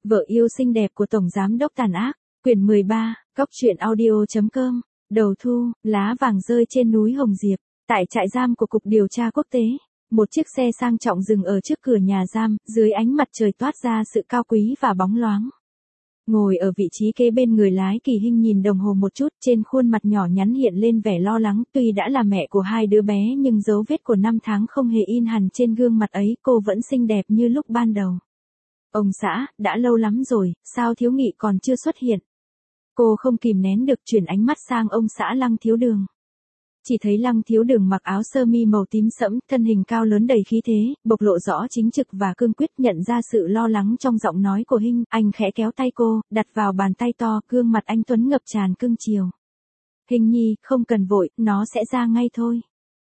Vợ yêu xinh đẹp của Tổng Giám đốc tàn ác, quyển 13, Cóc truyện audio.com, đầu thu, lá vàng rơi trên núi Hồng Diệp, tại trại giam của Cục Điều tra Quốc tế. Một chiếc xe sang trọng dừng ở trước cửa nhà giam, dưới ánh mặt trời toát ra sự cao quý và bóng loáng. Ngồi ở vị trí kế bên người lái, Kỳ Hinh nhìn đồng hồ một chút, trên khuôn mặt nhỏ nhắn hiện lên vẻ lo lắng, tuy đã là mẹ của hai đứa bé nhưng dấu vết của năm tháng không hề in hằn trên gương mặt ấy, cô vẫn xinh đẹp như lúc ban đầu. Ông xã, đã lâu lắm rồi, sao Thiếu Nghị còn chưa xuất hiện? Cô không kìm nén được chuyển ánh mắt sang ông xã Lăng Thiếu Đường. Chỉ thấy Lăng Thiếu Đường mặc áo sơ mi màu tím sẫm, thân hình cao lớn đầy khí thế, bộc lộ rõ chính trực và cương quyết. Nhận ra sự lo lắng trong giọng nói của Hinh, anh khẽ kéo tay cô, đặt vào bàn tay to, gương mặt anh tuấn ngập tràn cưng chiều. Hinh nhi, không cần vội, nó sẽ ra ngay thôi.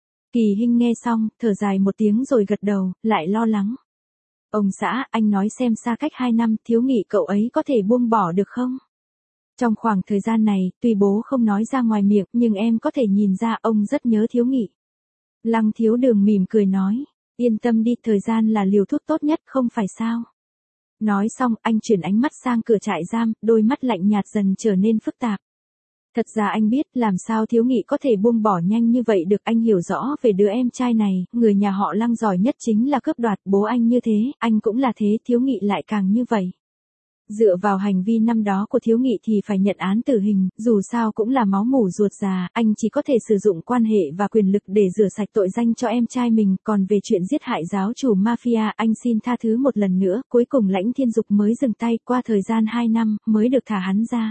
Kỳ Hinh nghe xong, thở dài một tiếng rồi gật đầu, lại lo lắng. Ông xã, anh nói xem xa cách 2 năm, Thiếu Nghị cậu ấy có thể buông bỏ được không? Trong khoảng thời gian này, tuy bố không nói ra ngoài miệng, nhưng em có thể nhìn ra ông rất nhớ Thiếu Nghị. Lăng Thiếu Đường mỉm cười nói, yên tâm đi, thời gian là liều thuốc tốt nhất, không phải sao? Nói xong, anh chuyển ánh mắt sang cửa trại giam, đôi mắt lạnh nhạt dần trở nên phức tạp. Thật ra anh biết làm sao Thiếu Nghị có thể buông bỏ nhanh như vậy được, anh hiểu rõ về đứa em trai này, người nhà họ Lăng giỏi nhất chính là cướp đoạt, bố anh như thế, anh cũng là thế, Thiếu Nghị lại càng như vậy. Dựa vào hành vi năm đó của Thiếu Nghị thì phải nhận án tử hình, dù sao cũng là máu mủ ruột già, anh chỉ có thể sử dụng quan hệ và quyền lực để rửa sạch tội danh cho em trai mình, còn về chuyện giết hại giáo chủ mafia, anh xin tha thứ một lần nữa, cuối cùng Lãnh Thiên Dục mới dừng tay, qua thời gian 2 năm, mới được thả hắn ra.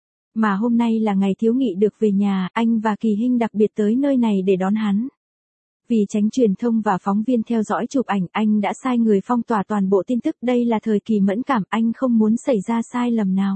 Mà hôm nay là ngày Thiếu Nghị được về nhà, anh và Kỳ Hinh đặc biệt tới nơi này để đón hắn. Vì tránh truyền thông và phóng viên theo dõi chụp ảnh, anh đã sai người phong tỏa toàn bộ tin tức, đây là thời kỳ mẫn cảm, anh không muốn xảy ra sai lầm nào.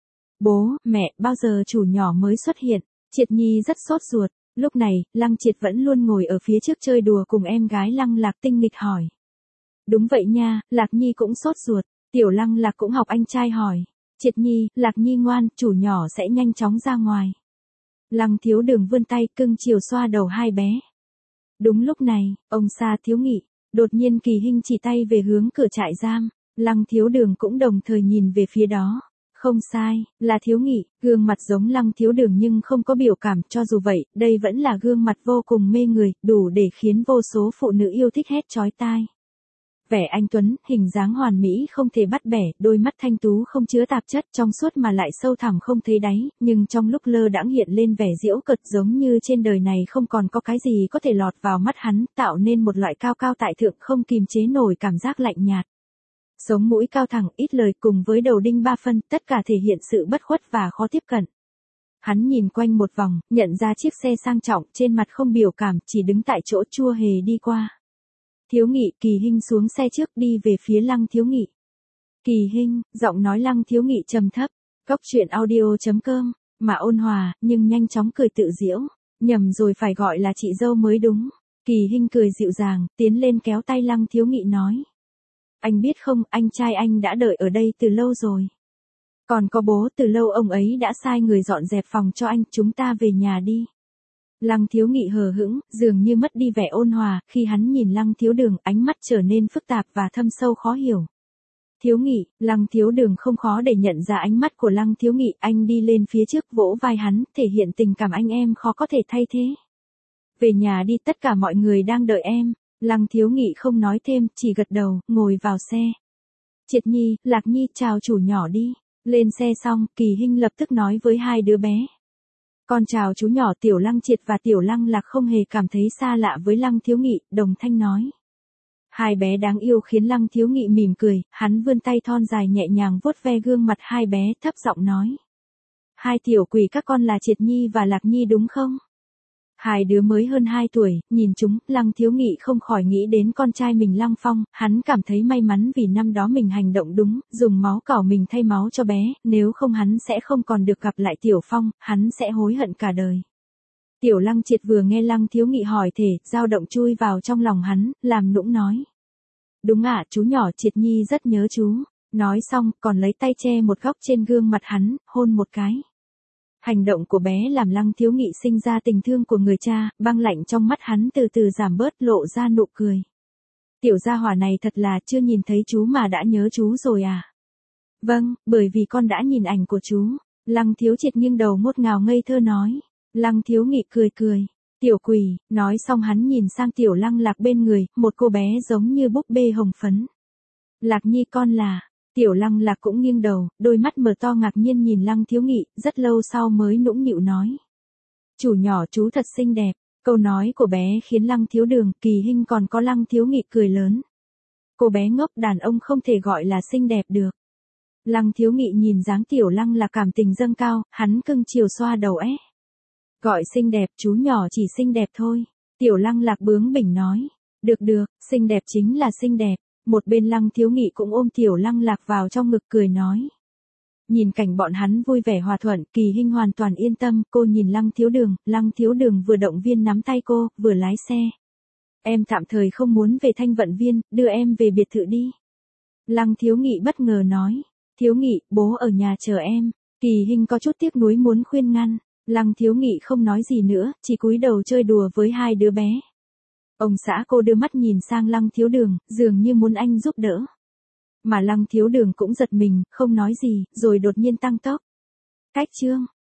Bố, mẹ, bao giờ chủ nhỏ mới xuất hiện? Triệt Nhi rất sốt ruột. Lúc này, Lăng Triệt vẫn luôn ngồi ở phía trước chơi đùa cùng em gái Lăng Lạc, tinh nghịch hỏi. Đúng vậy nha, Lạc Nhi cũng sốt ruột. Tiểu Lăng Lạc cũng học anh trai hỏi. Triệt Nhi, Lạc Nhi ngoan, chủ nhỏ sẽ nhanh chóng ra ngoài. Lăng Thiếu Đường vươn tay cưng chiều xoa đầu hai bé. Đúng lúc này, ông xa Thiếu Nghị, đột nhiên Kỳ Hinh chỉ tay về hướng cửa trại giam, Lăng Thiếu Đường cũng đồng thời nhìn về phía đó. Không sai, là Thiếu Nghị, gương mặt giống Lăng Thiếu Đường nhưng không có biểu cảm, cho dù vậy, đây vẫn là gương mặt vô cùng mê người, đủ để khiến vô số phụ nữ yêu thích hét chói tai. Vẻ anh tuấn, hình dáng hoàn mỹ không thể bắt bẻ, đôi mắt thanh tú không chứa tạp chất, trong suốt mà lại sâu thẳm không thấy đáy, nhưng trong lúc lơ đãng hiện lên vẻ giễu cợt, giống như trên đời này không còn có cái gì có thể lọt vào mắt hắn, tạo nên một loại cao cao tại thượng không kìm chế nổi cảm giác lạnh nhạt. Sống mũi cao thẳng, ít lời, cùng với đầu đinh 3 phân, tất cả thể hiện sự bất khuất và khó tiếp cận. Hắn nhìn quanh một vòng, nhận ra chiếc xe sang trọng, trên mặt không biểu cảm, chỉ đứng tại chỗ chua hề đi qua. Thiếu Nghị, Kỳ Hinh xuống xe trước đi về phía Lăng Thiếu Nghị. Kỳ Hinh, giọng nói Lăng Thiếu Nghị trầm thấp, Cóc truyện audio.com, mà ôn hòa, nhưng nhanh chóng cười tự giễu, nhầm rồi, phải gọi là chị dâu mới đúng. Kỳ Hinh cười dịu dàng, tiến lên kéo tay Lăng Thiếu Nghị nói. Anh biết không, anh trai anh đã đợi ở đây từ lâu rồi. Còn có bố, từ lâu ông ấy đã sai người dọn dẹp phòng cho anh, chúng ta về nhà đi. Lăng Thiếu Nghị hờ hững, dường như mất đi vẻ ôn hòa, khi hắn nhìn Lăng Thiếu Đường, ánh mắt trở nên phức tạp và thâm sâu khó hiểu. Thiếu Nghị, Lăng Thiếu Đường không khó để nhận ra ánh mắt của Lăng Thiếu Nghị, anh đi lên phía trước vỗ vai hắn, thể hiện tình cảm anh em khó có thể thay thế. Về nhà đi, tất cả mọi người đang đợi em. Lăng Thiếu Nghị không nói thêm, chỉ gật đầu, ngồi vào xe. Triệt Nhi, Lạc Nhi, chào chủ nhỏ đi. Lên xe xong, Kỳ Hinh lập tức nói với hai đứa bé. Con chào chú nhỏ. Tiểu Lăng Triệt và Tiểu Lăng Lạc không hề cảm thấy xa lạ với Lăng Thiếu Nghị, đồng thanh nói. Hai bé đáng yêu khiến Lăng Thiếu Nghị mỉm cười, hắn vươn tay thon dài nhẹ nhàng vuốt ve gương mặt hai bé, thấp giọng nói. Hai tiểu quỷ các con là Triệt Nhi và Lạc Nhi đúng không? Hai đứa mới hơn 2 tuổi, nhìn chúng, Lăng Thiếu Nghị không khỏi nghĩ đến con trai mình Lăng Phong, hắn cảm thấy may mắn vì năm đó mình hành động đúng, dùng máu cỏ mình thay máu cho bé, nếu không hắn sẽ không còn được gặp lại Tiểu Phong, hắn sẽ hối hận cả đời. Tiểu Lăng Triệt vừa nghe Lăng Thiếu Nghị hỏi thể, dao động chui vào trong lòng hắn, làm nũng nói. Đúng ạ, chú nhỏ, Triệt Nhi rất nhớ chú. Nói xong, còn lấy tay che một góc trên gương mặt hắn, hôn một cái. Hành động của bé làm Lăng Thiếu Nghị sinh ra tình thương của người cha, băng lạnh trong mắt hắn từ từ giảm bớt, lộ ra nụ cười. Tiểu gia hỏa này thật là chưa nhìn thấy chú mà đã nhớ chú rồi à. Vâng, bởi vì con đã nhìn ảnh của chú. Lăng Thiếu Triệt nghiêng đầu ngốt ngào ngây thơ nói. Lăng Thiếu Nghị cười cười. Tiểu quỷ, nói xong hắn nhìn sang Tiểu Lăng Lạc bên người, một cô bé giống như búp bê hồng phấn. Lạc Nhi con là, Tiểu Lăng Lạc cũng nghiêng đầu, đôi mắt mở to ngạc nhiên nhìn Lăng Thiếu Nghị, rất lâu sau mới nũng nịu nói. Chủ nhỏ chú thật xinh đẹp, câu nói của bé khiến Lăng Thiếu Đường, Kỳ Hinh còn có Lăng Thiếu Nghị cười lớn. Cô bé ngốc đàn ông không thể gọi là xinh đẹp được. Lăng Thiếu Nghị nhìn dáng Tiểu Lăng Lạc cảm tình dâng cao, hắn cưng chiều xoa đầu Gọi xinh đẹp chú nhỏ chỉ xinh đẹp thôi. Tiểu Lăng Lạc bướng bỉnh nói. Được được, xinh đẹp chính là xinh đẹp. Một bên Lăng Thiếu Nghị cũng ôm Tiểu Lăng Lạc vào trong ngực cười nói. Nhìn cảnh bọn hắn vui vẻ hòa thuận, Kỳ Hinh hoàn toàn yên tâm, cô nhìn Lăng Thiếu Đường vừa động viên nắm tay cô, vừa lái xe. Em tạm thời không muốn về Thanh Vận Viên, đưa em về biệt thự đi. Lăng Thiếu Nghị bất ngờ nói. Thiếu Nghị, bố ở nhà chờ em. Kỳ Hinh có chút tiếc nuối muốn khuyên ngăn. Lăng Thiếu Nghị không nói gì nữa, chỉ cúi đầu chơi đùa với hai đứa bé. Ông xã cô đưa mắt nhìn sang Lăng Thiếu Đường, dường như muốn anh giúp đỡ. Mà Lăng Thiếu Đường cũng giật mình, không nói gì, rồi đột nhiên tăng tốc. Cách chương.